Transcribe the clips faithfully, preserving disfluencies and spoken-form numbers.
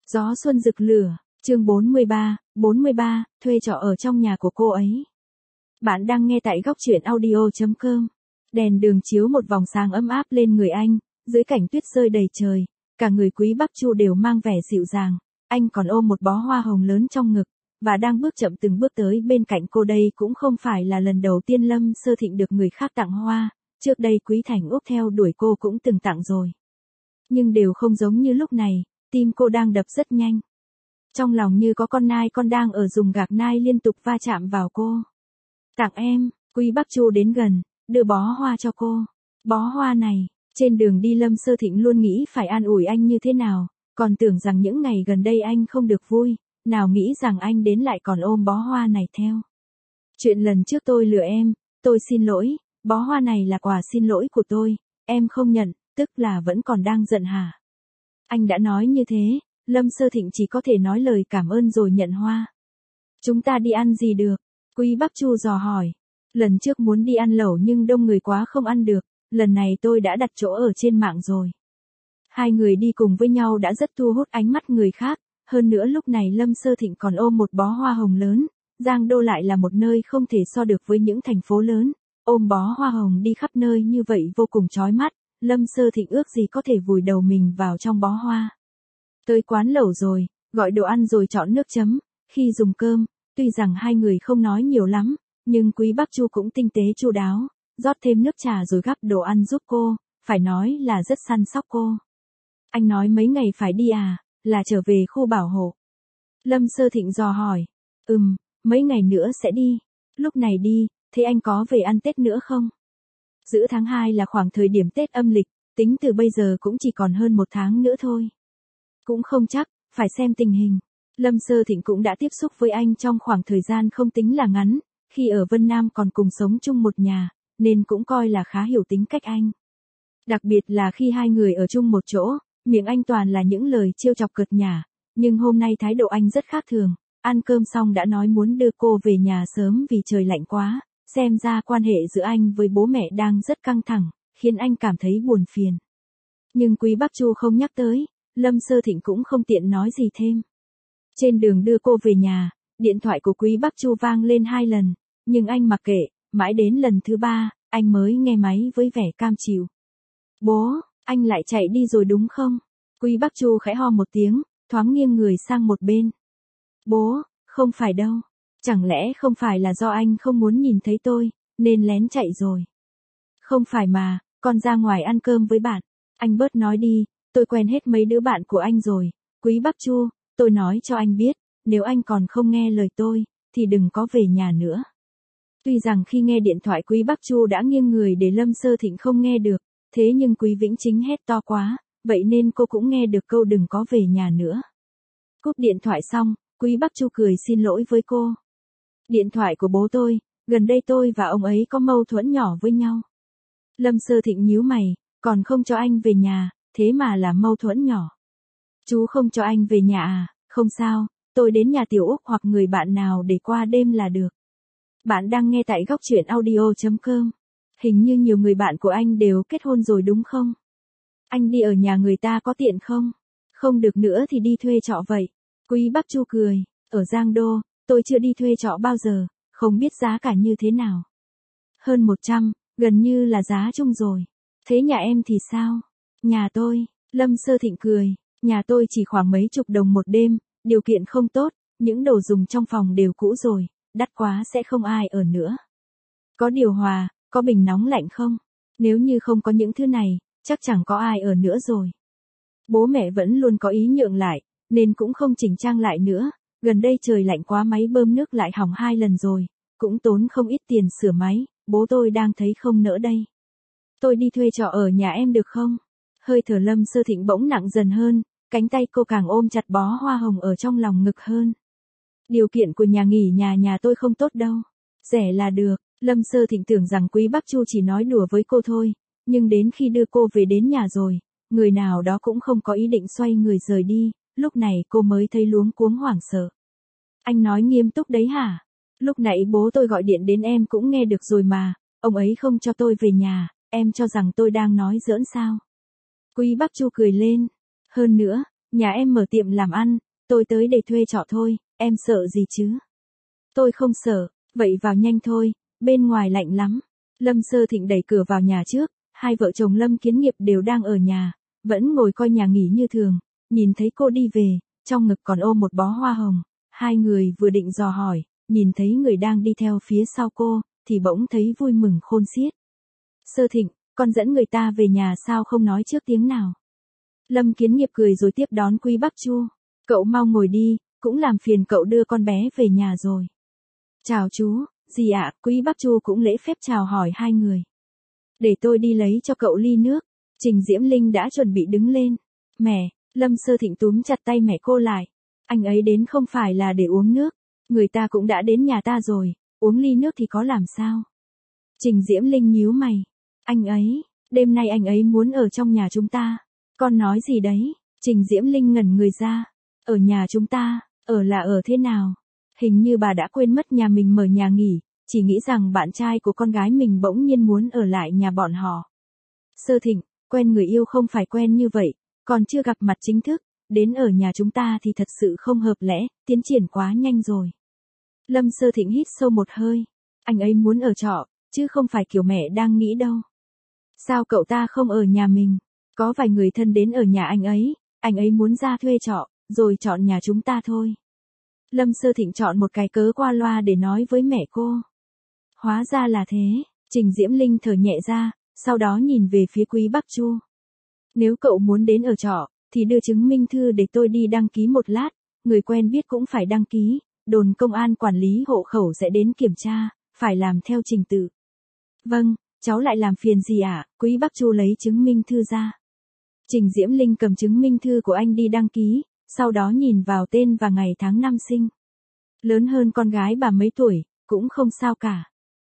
Gió xuân rực lửa, chương bốn mươi ba, bốn mươi ba, thuê trọ ở trong nhà của cô ấy. Bạn đang nghe tại góc truyện audio chấm com. Đèn đường chiếu một vòng sáng ấm áp lên người anh, dưới cảnh tuyết rơi đầy trời, cả người Quý Bắc Chu đều mang vẻ dịu dàng, anh còn ôm một bó hoa hồng lớn trong ngực, và đang bước chậm từng bước tới bên cạnh cô. Đây cũng không phải là lần đầu tiên Lâm Sơ Thịnh được người khác tặng hoa, trước đây Quý Thành Úc theo đuổi cô cũng từng tặng rồi. Nhưng đều không giống như lúc này, tim cô đang đập rất nhanh. Trong lòng như có con nai con đang ở dùng gạc nai liên tục va chạm vào cô. Tặng em, Quý Bắc Chu đến gần, đưa bó hoa cho cô. Bó hoa này, trên đường đi Lâm Sơ Thịnh luôn nghĩ phải an ủi anh như thế nào, còn tưởng rằng những ngày gần đây anh không được vui, nào nghĩ rằng anh đến lại còn ôm bó hoa này theo. Chuyện lần trước tôi lừa em, tôi xin lỗi, bó hoa này là quà xin lỗi của tôi, em không nhận, tức là vẫn còn đang giận hả? Anh đã nói như thế, Lâm Sơ Thịnh chỉ có thể nói lời cảm ơn rồi nhận hoa. Chúng ta đi ăn gì được? Quý Bắc Chu dò hỏi. Lần trước muốn đi ăn lẩu nhưng đông người quá không ăn được, lần này tôi đã đặt chỗ ở trên mạng rồi. Hai người đi cùng với nhau đã rất thu hút ánh mắt người khác, hơn nữa lúc này Lâm Sơ Thịnh còn ôm một bó hoa hồng lớn, Giang Đô lại là một nơi không thể so được với những thành phố lớn, ôm bó hoa hồng đi khắp nơi như vậy vô cùng chói mắt, Lâm Sơ Thịnh ước gì có thể vùi đầu mình vào trong bó hoa. Tới quán lẩu rồi, gọi đồ ăn rồi chọn nước chấm, khi dùng cơm, tuy rằng hai người không nói nhiều lắm, nhưng Quý Bắc Chu cũng tinh tế chu đáo, rót thêm nước trà rồi gắp đồ ăn giúp cô, phải nói là rất săn sóc cô. Anh nói mấy ngày phải đi à, là trở về khu bảo hộ. Lâm Sơ Thịnh dò hỏi. Ừm, mấy ngày nữa sẽ đi. Lúc này đi, thế anh có về ăn Tết nữa không? Giữa tháng hai là khoảng thời điểm Tết âm lịch, tính từ bây giờ cũng chỉ còn hơn một tháng nữa thôi. Cũng không chắc, phải xem tình hình. Lâm Sơ Thịnh cũng đã tiếp xúc với anh trong khoảng thời gian không tính là ngắn, khi ở Vân Nam còn cùng sống chung một nhà, nên cũng coi là khá hiểu tính cách anh. Đặc biệt là khi hai người ở chung một chỗ, miệng anh toàn là những lời trêu chọc cợt nhả, nhưng hôm nay thái độ anh rất khác thường, ăn cơm xong đã nói muốn đưa cô về nhà sớm vì trời lạnh quá, xem ra quan hệ giữa anh với bố mẹ đang rất căng thẳng, khiến anh cảm thấy buồn phiền. Nhưng Quý Bắc Chu không nhắc tới, Lâm Sơ Thịnh cũng không tiện nói gì thêm. Trên đường đưa cô về nhà, điện thoại của Quý Bắc Chu vang lên hai lần, nhưng anh mặc kệ, mãi đến lần thứ ba, anh mới nghe máy với vẻ cam chịu. Bố, anh lại chạy đi rồi đúng không? Quý Bắc Chu khẽ ho một tiếng, thoáng nghiêng người sang một bên. Bố, không phải đâu. Chẳng lẽ không phải là do anh không muốn nhìn thấy tôi, nên lén chạy rồi? Không phải mà, con ra ngoài ăn cơm với bạn. Anh bớt nói đi, tôi quen hết mấy đứa bạn của anh rồi. Quý Bắc Chu, tôi nói cho anh biết, nếu anh còn không nghe lời tôi, thì đừng có về nhà nữa. Tuy rằng khi nghe điện thoại Quý Bắc Chu đã nghiêng người để Lâm Sơ Thịnh không nghe được, thế nhưng Quý Vĩnh Chính hét to quá, vậy nên cô cũng nghe được câu đừng có về nhà nữa. Cúp điện thoại xong, Quý Bắc Chu cười xin lỗi với cô. Điện thoại của bố tôi, gần đây tôi và ông ấy có mâu thuẫn nhỏ với nhau. Lâm Sơ Thịnh nhíu mày, còn không cho anh về nhà, thế mà là mâu thuẫn nhỏ. Chú không cho anh về nhà à, không sao, tôi đến nhà Tiểu Úc hoặc người bạn nào để qua đêm là được. Bạn đang nghe tại góc truyện audio chấm com. Hình như nhiều người bạn của anh đều kết hôn rồi đúng không? Anh đi ở nhà người ta có tiện không? Không được nữa thì đi thuê trọ vậy. Quý Bắc Chu cười, ở Giang Đô, tôi chưa đi thuê trọ bao giờ, không biết giá cả như thế nào. Hơn một trăm, gần như là giá chung rồi. Thế nhà em thì sao? Nhà tôi, Lâm Sơ Thịnh cười, nhà tôi chỉ khoảng mấy chục đồng một đêm, điều kiện không tốt, những đồ dùng trong phòng đều cũ rồi, đắt quá sẽ không ai ở nữa. Có điều hòa, có bình nóng lạnh không? Nếu như không có những thứ này, chắc chẳng có ai ở nữa rồi. Bố mẹ vẫn luôn có ý nhượng lại, nên cũng không chỉnh trang lại nữa. Gần đây trời lạnh quá máy bơm nước lại hỏng hai lần rồi, cũng tốn không ít tiền sửa máy, bố tôi đang thấy không nỡ đây. Tôi đi thuê trọ ở nhà em được không? Hơi thở Lâm Sơ Thịnh bỗng nặng dần hơn, cánh tay cô càng ôm chặt bó hoa hồng ở trong lòng ngực hơn. Điều kiện của nhà nghỉ nhà nhà tôi không tốt đâu. Rẻ là được. Lâm Sơ Thịnh tưởng rằng Quý Bắc Chu chỉ nói đùa với cô thôi, nhưng đến khi đưa cô về đến nhà rồi, người nào đó cũng không có ý định xoay người rời đi, lúc này cô mới thấy luống cuống hoảng sợ. Anh nói nghiêm túc đấy hả? Lúc nãy bố tôi gọi điện đến em cũng nghe được rồi mà, ông ấy không cho tôi về nhà, em cho rằng tôi đang nói giỡn sao? Quý Bắc Chu cười lên. Hơn nữa, Nhà em mở tiệm làm ăn, tôi tới để thuê trọ thôi, em sợ gì chứ? Tôi không sợ, vậy vào nhanh thôi, bên ngoài lạnh lắm. Lâm Sơ Thịnh đẩy cửa vào nhà trước, hai vợ chồng Lâm Kiến Nghiệp đều đang ở nhà, vẫn ngồi coi nhà nghỉ như thường, nhìn thấy cô đi về, trong ngực còn ôm một bó hoa hồng, hai người vừa định dò hỏi, nhìn thấy người đang đi theo phía sau cô, thì bỗng thấy vui mừng khôn xiết. Sơ Thịnh, con dẫn người ta về nhà sao không nói trước tiếng nào? Lâm Kiến Nghiệp cười rồi tiếp đón Quý Bắc Chu, cậu mau ngồi đi, cũng làm phiền cậu đưa con bé về nhà rồi. Chào chú, dì ạ, Quý Bắc Chu cũng lễ phép chào hỏi hai người. Để tôi đi lấy cho cậu ly nước. Trình Diễm Linh đã chuẩn bị đứng lên. Mẹ, Lâm Sơ Thịnh túm chặt tay mẹ cô lại. Anh ấy đến không phải là để uống nước. Người ta cũng đã đến nhà ta rồi, uống ly nước thì có làm sao? Trình Diễm Linh nhíu mày. Anh ấy, đêm nay anh ấy muốn ở trong nhà chúng ta. Con nói gì đấy? Trình Diễm Linh ngẩn người ra. Ở nhà chúng ta, ở là ở thế nào? Hình như bà đã quên mất nhà mình mở nhà nghỉ, chỉ nghĩ rằng bạn trai của con gái mình bỗng nhiên muốn ở lại nhà bọn họ. Sơ Thịnh, quen người yêu không phải quen như vậy, còn chưa gặp mặt chính thức, đến ở nhà chúng ta thì thật sự không hợp lẽ, tiến triển quá nhanh rồi. Lâm Sơ Thịnh hít sâu một hơi, anh ấy muốn ở trọ, chứ không phải kiểu mẹ đang nghĩ đâu. Sao cậu ta không ở nhà mình? Có vài người thân đến ở nhà anh ấy, anh ấy muốn ra thuê trọ, rồi chọn nhà chúng ta thôi. Lâm Sơ Thịnh chọn một cái cớ qua loa để nói với mẹ cô. Hóa ra là thế, Trình Diễm Linh thở nhẹ ra, sau đó nhìn về phía Quý Bắc Chu. Nếu cậu muốn đến ở trọ, thì đưa chứng minh thư để tôi đi đăng ký một lát, người quen biết cũng phải đăng ký, đồn công an quản lý hộ khẩu sẽ đến kiểm tra, phải làm theo trình tự. Vâng, cháu lại làm phiền gì ạ? À? Quý Bắc Chu lấy chứng minh thư ra. Trình Diễm Linh cầm chứng minh thư của anh đi đăng ký, sau đó nhìn vào tên và ngày tháng năm sinh. Lớn hơn con gái bà mấy tuổi, cũng không sao cả.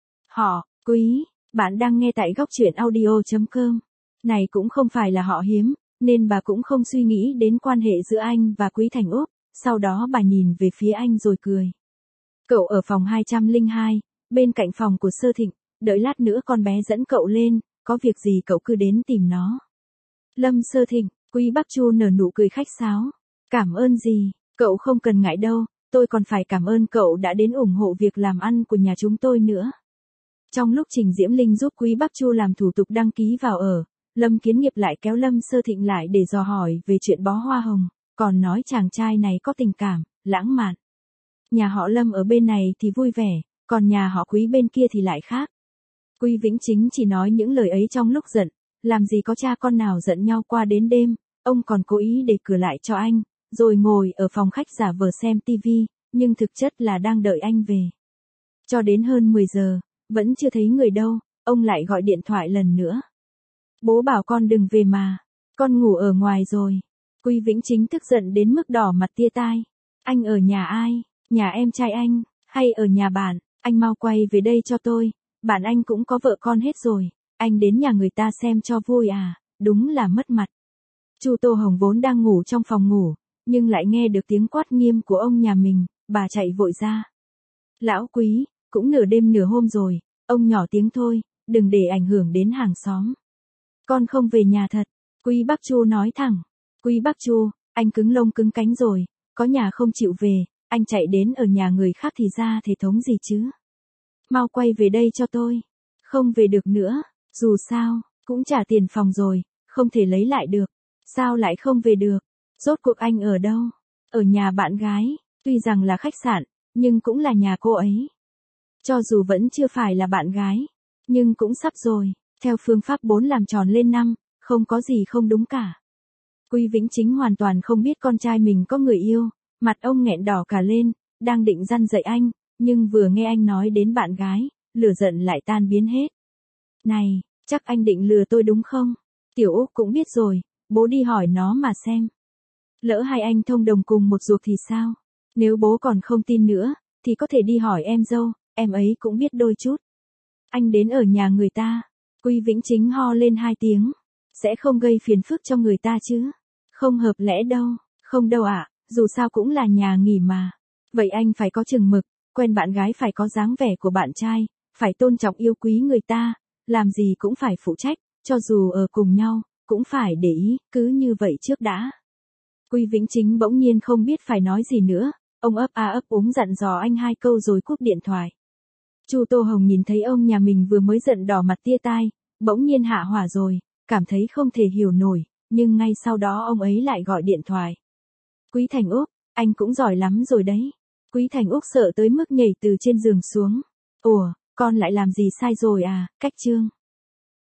Họ, Quý, bạn đang nghe tại góc truyện audio chấm com. Này cũng không phải là họ hiếm, nên bà cũng không suy nghĩ đến quan hệ giữa anh và Quý Thành Úc, sau đó bà nhìn về phía anh rồi cười. Cậu ở phòng hai trăm lẻ hai, bên cạnh phòng của Sơ Thịnh, đợi lát nữa con bé dẫn cậu lên, có việc gì cậu cứ đến tìm nó. Lâm Sơ Thịnh, Quý Bắc Chu nở nụ cười khách sáo. Cảm ơn gì, cậu không cần ngại đâu, tôi còn phải cảm ơn cậu đã đến ủng hộ việc làm ăn của nhà chúng tôi nữa. Trong lúc Trình Diễm Linh giúp Quý Bắc Chu làm thủ tục đăng ký vào ở, Lâm Kiến Nghiệp lại kéo Lâm Sơ Thịnh lại để dò hỏi về chuyện bó hoa hồng, còn nói chàng trai này có tình cảm, lãng mạn. Nhà họ Lâm ở bên này thì vui vẻ, còn nhà họ Quý bên kia thì lại khác. Quý Vĩnh Chính chỉ nói những lời ấy trong lúc giận, làm gì có cha con nào giận nhau qua đến đêm, ông còn cố ý để cửa lại cho anh, rồi ngồi ở phòng khách giả vờ xem tivi, nhưng thực chất là đang đợi anh về. Cho đến hơn mười giờ, vẫn chưa thấy người đâu, ông lại gọi điện thoại lần nữa. Bố bảo con đừng về mà, con ngủ ở ngoài rồi. Quý Vĩnh Chính tức giận đến mức đỏ mặt tia tai. Anh ở nhà ai? Nhà em trai anh, hay ở nhà bạn? Anh mau quay về đây cho tôi, bạn anh cũng có vợ con hết rồi, anh đến nhà người ta xem cho vui à, đúng là mất mặt. Chu Tô Hồng vốn đang ngủ trong phòng ngủ, nhưng lại nghe được tiếng quát nghiêm của ông nhà mình, bà chạy vội ra. Lão Quý, cũng nửa đêm nửa hôm rồi, ông nhỏ tiếng thôi, đừng để ảnh hưởng đến hàng xóm. Con không về nhà thật, Quý Bắc Chu nói thẳng. Quý Bắc Chu, anh cứng lông cứng cánh rồi, có nhà không chịu về, anh chạy đến ở nhà người khác thì ra thể thống gì chứ. Mau quay về đây cho tôi. Không về được nữa, dù sao, cũng trả tiền phòng rồi, không thể lấy lại được. Sao lại không về được? Rốt cuộc anh ở đâu? Ở nhà bạn gái, tuy rằng là khách sạn, nhưng cũng là nhà cô ấy. Cho dù vẫn chưa phải là bạn gái, nhưng cũng sắp rồi, theo phương pháp bốn làm tròn lên năm, không có gì không đúng cả. Quý Vĩnh Chính hoàn toàn không biết con trai mình có người yêu, mặt ông nghẹn đỏ cả lên, đang định răn dạy anh, nhưng vừa nghe anh nói đến bạn gái, lửa giận lại tan biến hết. Này, chắc anh định lừa tôi đúng không? Tiểu Úc cũng biết rồi, bố đi hỏi nó mà xem. Lỡ hai anh thông đồng cùng một ruột thì sao? Nếu bố còn không tin nữa, thì có thể đi hỏi em dâu, em ấy cũng biết đôi chút. Anh đến ở nhà người ta, Quý Vĩnh Chính ho lên hai tiếng, sẽ không gây phiền phức cho người ta chứ? Không hợp lẽ đâu, không đâu ạ, dù sao cũng là nhà nghỉ mà. Vậy anh phải có chừng mực, quen bạn gái phải có dáng vẻ của bạn trai, phải tôn trọng yêu quý người ta, làm gì cũng phải phụ trách, cho dù ở cùng nhau, cũng phải để ý, cứ như vậy trước đã. Quý Vĩnh Chính bỗng nhiên không biết phải nói gì nữa, ông ấp a ấp úng dặn dò anh hai câu rồi cúp điện thoại. Chu Tô Hồng nhìn thấy ông nhà mình vừa mới giận đỏ mặt tia tai, bỗng nhiên hạ hỏa rồi, cảm thấy không thể hiểu nổi, nhưng ngay sau đó ông ấy lại gọi điện thoại. Quý Thành Úc, anh cũng giỏi lắm rồi đấy. Quý Thành Úc sợ tới mức nhảy từ trên giường xuống. Ủa, con lại làm gì sai rồi à, Cách Trương?